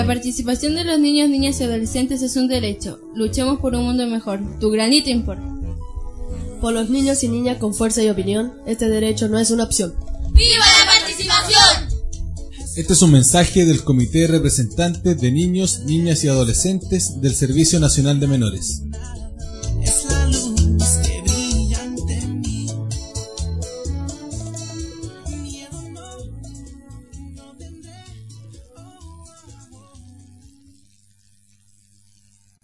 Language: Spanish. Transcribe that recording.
La participación de los niños, niñas y adolescentes es un derecho. Luchemos por un mundo mejor. Tu granito importa. Por los niños y niñas con fuerza y opinión, este derecho no es una opción. ¡Viva la participación! Este es un mensaje del Comité Representante de Niños, Niñas y Adolescentes del Servicio Nacional de Menores.